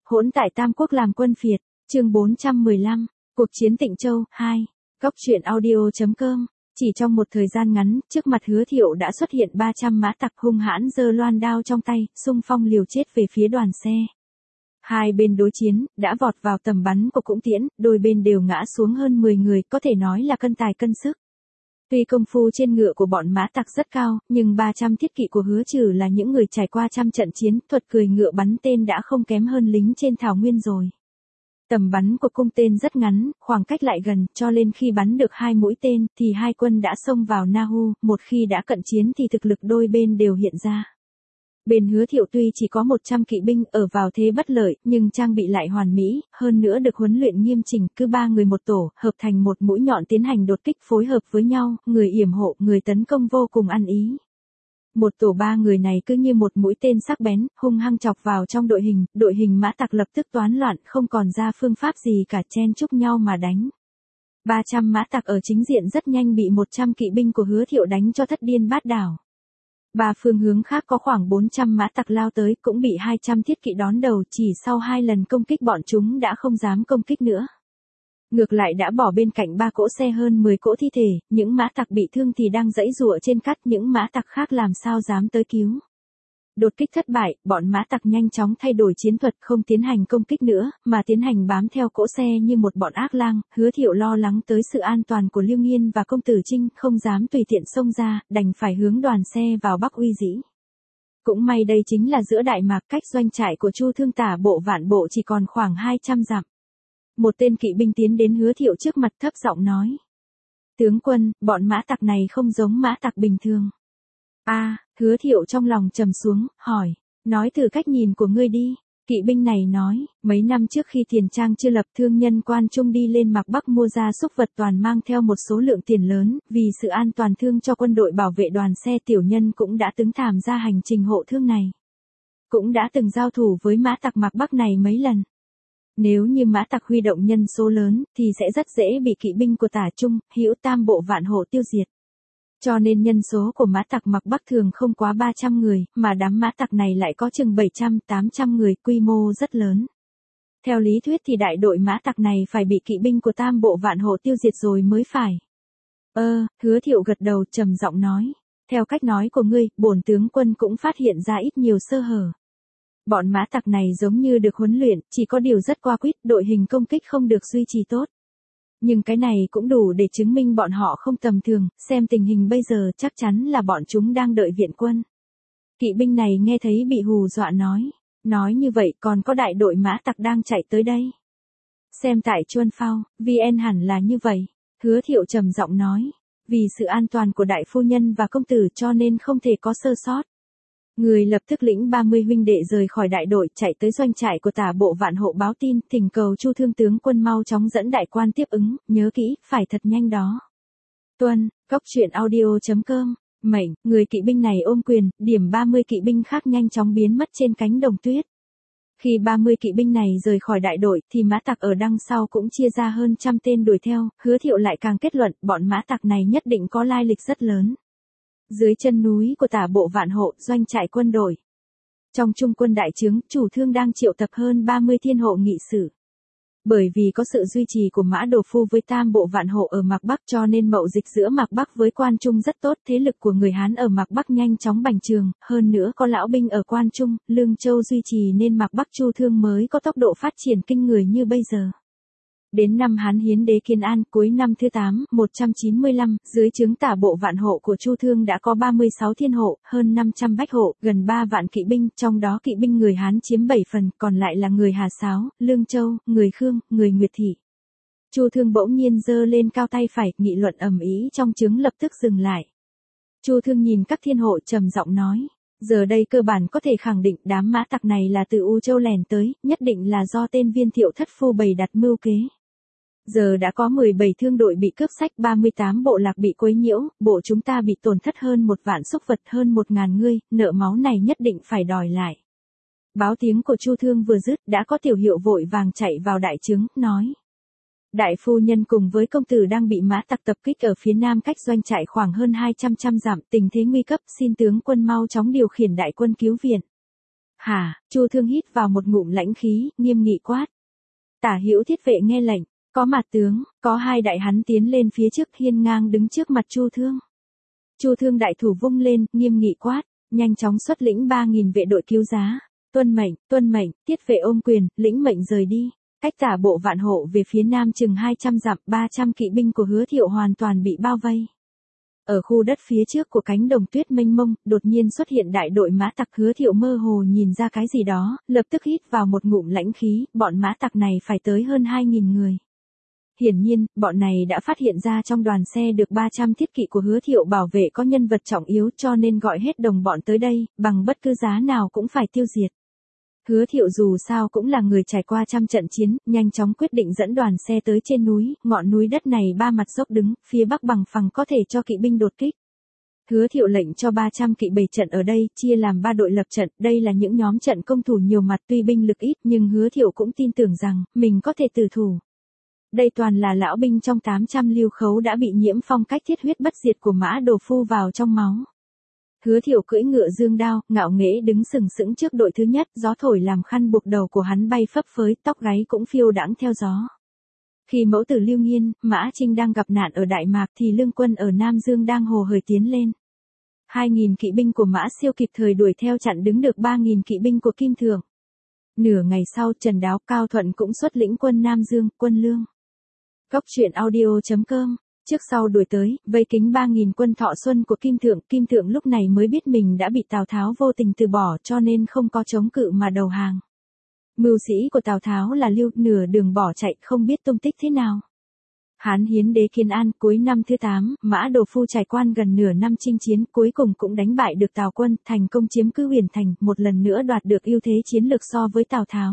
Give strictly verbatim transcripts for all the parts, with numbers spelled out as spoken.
Hỗn tại Tam Quốc làm quân phiệt, chương bốn trăm mười lăm, cuộc chiến Tịnh Châu, hai, góc truyện audio.com. Chỉ trong một thời gian ngắn, trước mặt Hứa Thiệu đã xuất hiện ba trăm mã tặc hung hãn giơ loan đao trong tay, xung phong liều chết về phía đoàn xe. Hai bên đối chiến, đã vọt vào tầm bắn của cung tiễn, đôi bên đều ngã xuống hơn mười người, có thể nói là cân tài cân sức. Tuy công phu trên ngựa của bọn mã tặc rất cao, nhưng ba trăm thiết kỵ của Hứa Trừ là những người trải qua trăm trận chiến, thuật cười ngựa bắn tên đã không kém hơn lính trên thảo nguyên rồi. Tầm bắn của cung tên rất ngắn, khoảng cách lại gần, cho nên khi bắn được hai mũi tên, thì hai quân đã xông vào Na Hu, một khi đã cận chiến thì thực lực đôi bên đều hiện ra. Bên Hứa Thiệu tuy chỉ có một trăm kỵ binh ở vào thế bất lợi, nhưng trang bị lại hoàn mỹ, hơn nữa được huấn luyện nghiêm chỉnh, cứ ba người một tổ, hợp thành một mũi nhọn tiến hành đột kích phối hợp với nhau, người yểm hộ, người tấn công vô cùng ăn ý. Một tổ ba người này cứ như một mũi tên sắc bén, hung hăng chọc vào trong đội hình, đội hình mã tặc lập tức toán loạn, không còn ra phương pháp gì cả, chen chúc nhau mà đánh. ba trăm mã tặc ở chính diện rất nhanh bị một trăm kỵ binh của Hứa Thiệu đánh cho thất điên bát đảo. Ba phương hướng khác có khoảng bốn trăm mã tặc lao tới, cũng bị hai trăm thiết kỵ đón đầu, chỉ sau hai lần công kích bọn chúng đã không dám công kích nữa. Ngược lại đã bỏ bên cạnh ba cỗ xe hơn mười cỗ thi thể, những mã tặc bị thương thì đang giãy giụa trên cát, những mã tặc khác làm sao dám tới cứu. Đột kích thất bại, bọn mã tặc nhanh chóng thay đổi chiến thuật, không tiến hành công kích nữa, mà tiến hành bám theo cỗ xe như một bọn ác lang. Hứa Thiệu lo lắng tới sự an toàn của Liêu Nghiên và công tử Trinh, không dám tùy tiện xông ra, đành phải hướng đoàn xe vào Bắc Uy Dĩ. Cũng may đây chính là giữa Đại Mạc, cách doanh trại của Chu Thương Tả bộ Vạn Bộ chỉ còn khoảng hai trăm dặm. Một tên kỵ binh tiến đến Hứa Thiệu trước mặt thấp giọng nói: "Tướng quân, bọn mã tặc này không giống mã tặc bình thường." A, à, Hứa Thiệu trong lòng trầm xuống, hỏi: "Nói từ cách nhìn của ngươi đi." Kỵ binh này nói: "Mấy năm trước khi Tiền Trang chưa lập, thương nhân Quan Trung đi lên Mạc Bắc mua gia súc vật toàn mang theo một số lượng tiền lớn, vì sự an toàn thương cho quân đội bảo vệ đoàn xe, tiểu nhân cũng đã từng tham gia hành trình hộ thương này. Cũng đã từng giao thủ với mã tặc Mạc Bắc này mấy lần. Nếu như mã tặc huy động nhân số lớn, thì sẽ rất dễ bị kỵ binh của Tả Trung, Hữu Tam bộ Vạn Hộ tiêu diệt. Cho nên nhân số của mã tặc Mạc Bắc thường không quá ba trăm người, mà đám mã tặc này lại có chừng bảy trăm tám trăm người, quy mô rất lớn. Theo lý thuyết thì đại đội mã tặc này phải bị kỵ binh của Tam bộ Vạn Hộ tiêu diệt rồi mới phải." Ơ, Hứa Thiệu gật đầu trầm giọng nói: "Theo cách nói của ngươi, bổn tướng quân cũng phát hiện ra ít nhiều sơ hở. Bọn mã tặc này giống như được huấn luyện, chỉ có điều rất qua quýt, đội hình công kích không được duy trì tốt. Nhưng cái này cũng đủ để chứng minh bọn họ không tầm thường, xem tình hình bây giờ chắc chắn là bọn chúng đang đợi viện quân." Kỵ binh này nghe thấy bị hù dọa nói: "Nói như vậy còn có đại đội mã tặc đang chạy tới đây. Xem tại Chuân Phao, vê en hẳn là như vậy." Hứa Thiệu trầm giọng nói: "Vì sự an toàn của đại phu nhân và công tử cho nên không thể có sơ sót." Người lập tức lĩnh ba mươi huynh đệ rời khỏi đại đội, chạy tới doanh trại của Tả bộ Vạn Hộ báo tin, thỉnh cầu Chu Thương tướng quân mau chóng dẫn đại quan tiếp ứng, nhớ kỹ, phải thật nhanh đó. Tuân, góc truyện audio.com, mệnh, người kỵ binh này ôm quyền, điểm ba mươi kỵ binh khác nhanh chóng biến mất trên cánh đồng tuyết. Khi ba mươi kỵ binh này rời khỏi đại đội, thì mã tặc ở đằng sau cũng chia ra hơn trăm tên đuổi theo, Hứa Thiệu lại càng kết luận, bọn mã tặc này nhất định có lai lịch rất lớn. Dưới chân núi của Tả bộ Vạn Hộ, doanh trại quân đội. Trong trung quân đại trướng, chủ thương đang triệu tập hơn ba mươi thiên hộ nghị sự. Bởi vì có sự duy trì của Mã Đồ Phu với Tam bộ Vạn Hộ ở Mạc Bắc, cho nên mậu dịch giữa Mạc Bắc với Quan Trung rất tốt, thế lực của người Hán ở Mạc Bắc nhanh chóng bành trướng, hơn nữa có lão binh ở Quan Trung, Lương Châu duy trì nên Mạc Bắc Chu thương mới có tốc độ phát triển kinh người như bây giờ. Đến năm Hán Hiến đế Kiên An, cuối năm thứ tám, một trăm chín mươi lăm, dưới trướng Tả bộ Vạn Hộ của Chu Thương đã có ba mươi sáu thiên hộ, hơn năm trăm bách hộ, gần ba vạn kỵ binh, trong đó kỵ binh người Hán chiếm bảy phần, còn lại là người Hà Sáo, Lương Châu, người Khương, người Nguyệt Thị. Chu Thương bỗng nhiên giơ lên cao tay phải, nghị luận ầm ĩ trong trướng lập tức dừng lại. Chu Thương nhìn các thiên hộ trầm giọng nói: "Giờ đây cơ bản có thể khẳng định đám mã tặc này là từ U Châu lẻn tới, nhất định là do tên Viên Thiệu thất phu bày đặt mưu kế. Giờ đã có mười bảy thương đội bị cướp sách, ba mươi tám bộ lạc bị quấy nhiễu, bộ chúng ta bị tổn thất hơn một vạn súc vật, hơn một ngàn ngươi, nợ máu này nhất định phải đòi lại." Báo tiếng của Chu Thương vừa dứt, đã có tiểu hiệu vội vàng chạy vào đại trướng, nói: "Đại phu nhân cùng với công tử đang bị mã tặc tập kích ở phía nam cách doanh trại khoảng hơn hai trăm trăm dặm, tình thế nguy cấp, xin tướng quân mau chóng điều khiển đại quân cứu viện." Hả? Chu Thương hít vào một ngụm lãnh khí, nghiêm nghị quát. Tả hữu thiết vệ nghe lệnh, có mặt tướng, có hai đại hắn tiến lên phía trước hiên ngang đứng trước mặt Chu Thương. Chu Thương đại thủ vung lên, nghiêm nghị quát, nhanh chóng xuất lĩnh ba nghìn vệ đội cứu giá. Tuân mệnh, tuân mệnh, thiết vệ ôm quyền, lĩnh mệnh rời đi. Cách tả bộ vạn hộ về phía nam chừng hai trăm dặm, ba trăm kỵ binh của Hứa Thiệu hoàn toàn bị bao vây. Ở khu đất phía trước của cánh đồng tuyết mênh mông, đột nhiên xuất hiện đại đội mã tặc. Hứa Thiệu mơ hồ nhìn ra cái gì đó, lập tức hít vào một ngụm lãnh khí, bọn mã tặc này phải tới hơn hai nghìn người. Hiển nhiên, bọn này đã phát hiện ra trong đoàn xe được ba trăm thiết kỵ của Hứa Thiệu bảo vệ có nhân vật trọng yếu, cho nên gọi hết đồng bọn tới đây, bằng bất cứ giá nào cũng phải tiêu diệt. Hứa Thiệu dù sao cũng là người trải qua trăm trận chiến, nhanh chóng quyết định dẫn đoàn xe tới trên núi, ngọn núi đất này ba mặt dốc đứng, phía bắc bằng phẳng có thể cho kỵ binh đột kích. Hứa Thiệu lệnh cho ba trăm kỵ bày trận ở đây, chia làm ba đội lập trận, đây là những nhóm trận công thủ nhiều mặt, tuy binh lực ít nhưng Hứa Thiệu cũng tin tưởng rằng mình có thể tử thủ. Đây toàn là lão binh trong tám trăm lưu khấu đã bị nhiễm phong cách thiết huyết bất diệt của Mã Đồ Phu vào trong máu. Hứa Thiệu cưỡi ngựa dương đao, ngạo nghễ đứng sừng sững trước đội thứ nhất, gió thổi làm khăn buộc đầu của hắn bay phấp phới, tóc gáy cũng phiêu đãng theo gió. Khi mẫu tử Lưu Nghiên, Mã Trinh đang gặp nạn ở Đại Mạc thì lương quân ở Nam Dương đang hồ hởi tiến lên. Hai nghìn kỵ binh của Mã Siêu kịp thời đuổi theo chặn đứng được ba nghìn kỵ binh của Kim Thượng. Nửa ngày sau, Trần Đáo, Cao Thuận cũng xuất lĩnh quân Nam Dương, quân Lương. Góc truyện audio chấm com. Trước sau đuổi tới, vây kính ba nghìn quân Thọ Xuân của Kim Thượng. Kim Thượng lúc này mới biết mình đã bị Tào Tháo vô tình từ bỏ, cho nên không có chống cự mà đầu hàng. Mưu sĩ của Tào Tháo là Lưu, nửa đường bỏ chạy, không biết tung tích thế nào. Hán Hiến đế Kiến An, cuối năm thứ tám, Mã Đồ Phu trải qua gần nửa năm chinh chiến, cuối cùng cũng đánh bại được Tào quân, thành công chiếm cứ Huyền Thành, một lần nữa đoạt được ưu thế chiến lược so với Tào Tháo.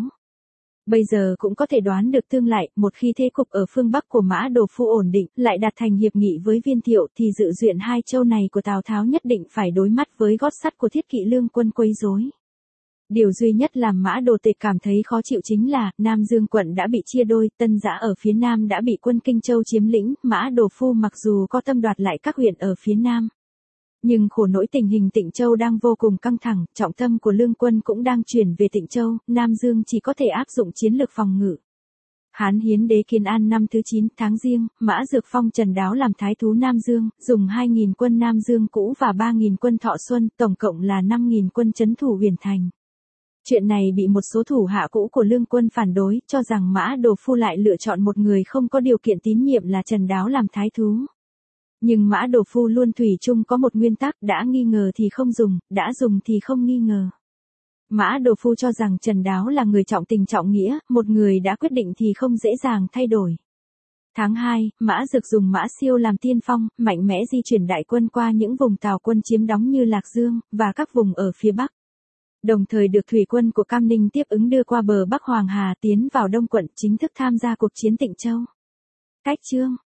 Bây giờ cũng có thể đoán được tương lại, một khi thế cục ở phương Bắc của Mã Đồ Phu ổn định, lại đạt thành hiệp nghị với Viên Thiệu thì dự duyện hai châu này của Tào Tháo nhất định phải đối mắt với gót sắt của Thiết Kỵ Lương quân quấy rối. Điều duy nhất làm Mã Đồ Tể cảm thấy khó chịu chính là, Nam Dương quận đã bị chia đôi, Tân Giã ở phía Nam đã bị quân Kinh Châu chiếm lĩnh, Mã Đồ Phu mặc dù có tâm đoạt lại các huyện ở phía Nam. Nhưng khổ nỗi tình hình Tịnh Châu đang vô cùng căng thẳng, trọng tâm của lương quân cũng đang chuyển về Tịnh Châu, Nam Dương chỉ có thể áp dụng chiến lược phòng ngự. Hán Hiến đế Kiến An năm thứ chín tháng Giêng, Mã Dược phong Trần Đáo làm thái thú Nam Dương, dùng hai nghìn quân Nam Dương cũ và ba nghìn quân Thọ Xuân, tổng cộng là năm nghìn quân trấn thủ Huyền Thành. Chuyện này bị một số thủ hạ cũ của lương quân phản đối, cho rằng Mã Đồ Phu lại lựa chọn một người không có điều kiện tín nhiệm là Trần Đáo làm thái thú. Nhưng Mã Đồ Phu luôn thủy chung có một nguyên tắc, đã nghi ngờ thì không dùng, đã dùng thì không nghi ngờ. Mã Đồ Phu cho rằng Trần Đáo là người trọng tình trọng nghĩa, một người đã quyết định thì không dễ dàng thay đổi. Tháng hai, Mã Dược dùng Mã Siêu làm tiên phong, mạnh mẽ di chuyển đại quân qua những vùng Tào quân chiếm đóng như Lạc Dương, và các vùng ở phía Bắc. Đồng thời được thủy quân của Cam Ninh tiếp ứng đưa qua bờ Bắc Hoàng Hà tiến vào Đông quận chính thức tham gia cuộc chiến Tịnh Châu. Cách chương